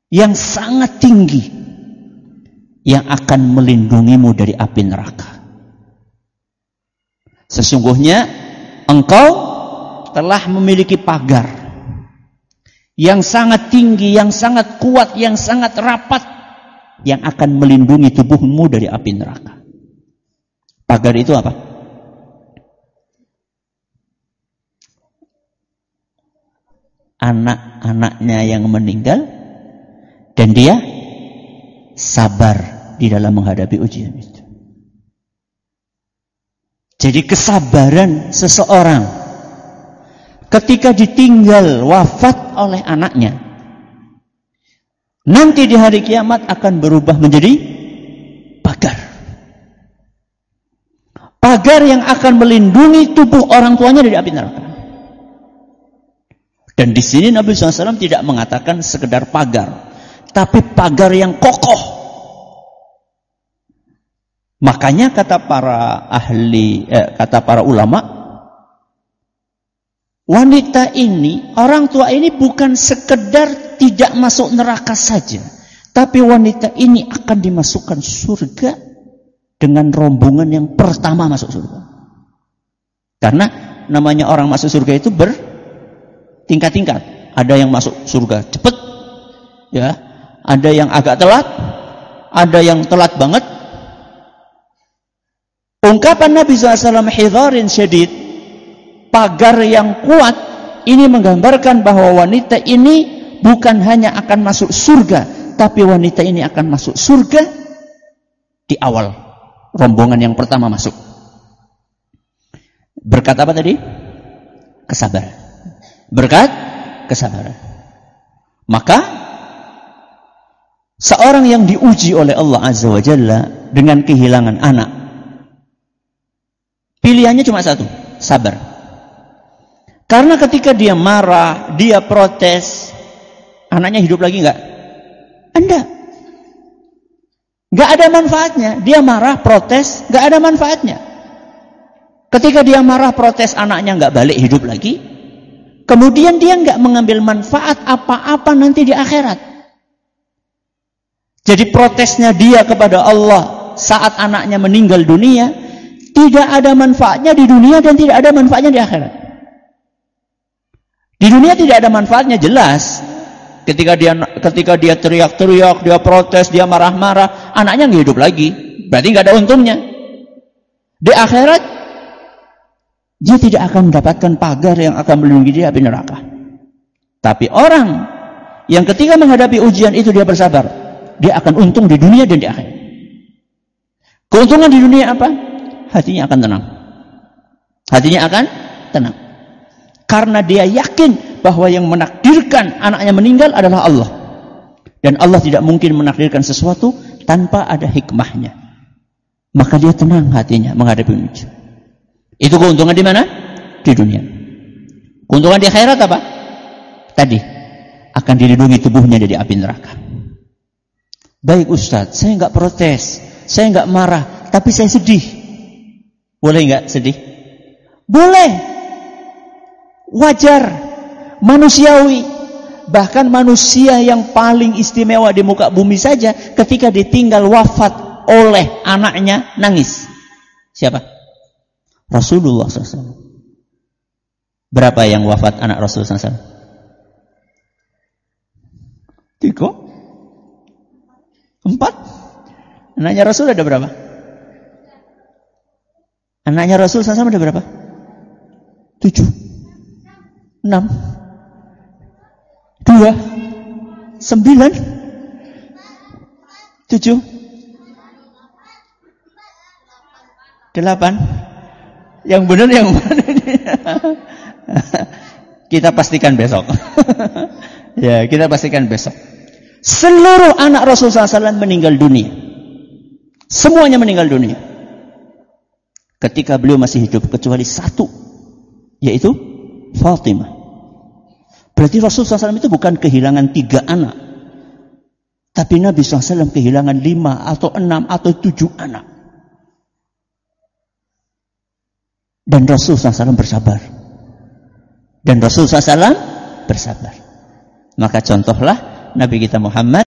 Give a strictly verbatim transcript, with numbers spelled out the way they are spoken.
yang sangat tinggi yang akan melindungimu dari api neraka. Sesungguhnya engkau telah memiliki pagar yang sangat tinggi, yang sangat kuat, yang sangat rapat, yang akan melindungi tubuhmu dari api neraka. Pagar itu apa? Anak-anaknya yang meninggal dan dia sabar di dalam menghadapi ujian itu. Jadi kesabaran seseorang ketika ditinggal wafat oleh anaknya, nanti di hari kiamat akan berubah menjadi pagar. Pagar yang akan melindungi tubuh orang tuanya dari api neraka. Dan di sini Nabi shallallahu alaihi wasallam tidak mengatakan sekedar pagar, tapi pagar yang kokoh. Makanya kata para ahli, eh, kata para ulama, wanita ini, orang tua ini bukan sekedar tidak masuk neraka saja, tapi wanita ini akan dimasukkan surga dengan rombongan yang pertama masuk surga. Karena namanya orang masuk surga itu bertingkat-tingkat. Ada yang masuk surga cepat, ya, ada yang agak telat, ada yang telat banget. Ungkapan Nabi shallallahu alaihi wasallam hidharin syadid, pagar yang kuat, ini menggambarkan bahwa wanita ini bukan hanya akan masuk surga, tapi wanita ini akan masuk surga di awal rombongan yang pertama masuk. Berkat apa tadi? Kesabaran. Berkat kesabaran. Maka seorang yang diuji oleh Allah Azza wa Jalla dengan kehilangan anak, pilihannya cuma satu, sabar. Karena ketika dia marah, dia protes, anaknya hidup lagi enggak? Enggak. Enggak ada manfaatnya. Dia marah, protes, enggak ada manfaatnya. Ketika dia marah, protes, anaknya enggak balik hidup lagi, kemudian dia enggak mengambil manfaat apa-apa nanti di akhirat. Jadi protesnya dia kepada Allah saat anaknya meninggal dunia, tidak ada manfaatnya di dunia dan tidak ada manfaatnya di akhirat. Di dunia tidak ada manfaatnya, jelas. Ketika dia ketika dia teriak-teriak, dia protes, dia marah-marah, anaknya nggak hidup lagi. Berarti nggak ada untungnya. Di akhirat, dia tidak akan mendapatkan pagar yang akan melindungi dia api neraka. Tapi orang yang ketika menghadapi ujian itu dia bersabar, dia akan untung di dunia dan di akhirat. Keuntungan di dunia apa? Hatinya akan tenang. Hatinya akan tenang. Karena dia yakin bahwa yang menakdirkan anaknya meninggal adalah Allah. Dan Allah tidak mungkin menakdirkan sesuatu tanpa ada hikmahnya. Maka dia tenang hatinya menghadapi ujian. Itu keuntungan di mana? Di dunia. Keuntungan di akhirat apa? Tadi, akan dilindungi tubuhnya dari api neraka. Baik Ustaz, saya enggak protes, saya enggak marah, tapi saya sedih. Boleh enggak sedih? Boleh. Wajar, manusiawi. Bahkan manusia yang paling istimewa di muka bumi saja ketika ditinggal wafat oleh anaknya nangis. Siapa? Rasulullah shallallahu alaihi wasallam. Berapa yang wafat anak Rasulullah shallallahu alaihi wasallam? Tiga? Empat? Anaknya Rasul ada berapa? Anaknya Rasul shallallahu alaihi wasallam ada berapa? Tujuh. Enam, dua, sembilan, tujuh, delapan. Yang benar yang mana ini? Kita pastikan besok. Ya, kita pastikan besok. Seluruh anak Rasulullah shallallahu alaihi wasallam meninggal dunia. Semuanya meninggal dunia. Ketika beliau masih hidup, kecuali satu, yaitu Fatimah. Berarti Rasulullah shallallahu alaihi wasallam itu bukan kehilangan tiga anak, tapi Nabi shallallahu alaihi wasallam kehilangan lima atau enam atau tujuh anak. Dan Rasulullah shallallahu alaihi wasallam bersabar. Dan Rasulullah shallallahu alaihi wasallam bersabar. Maka contohlah Nabi kita Muhammad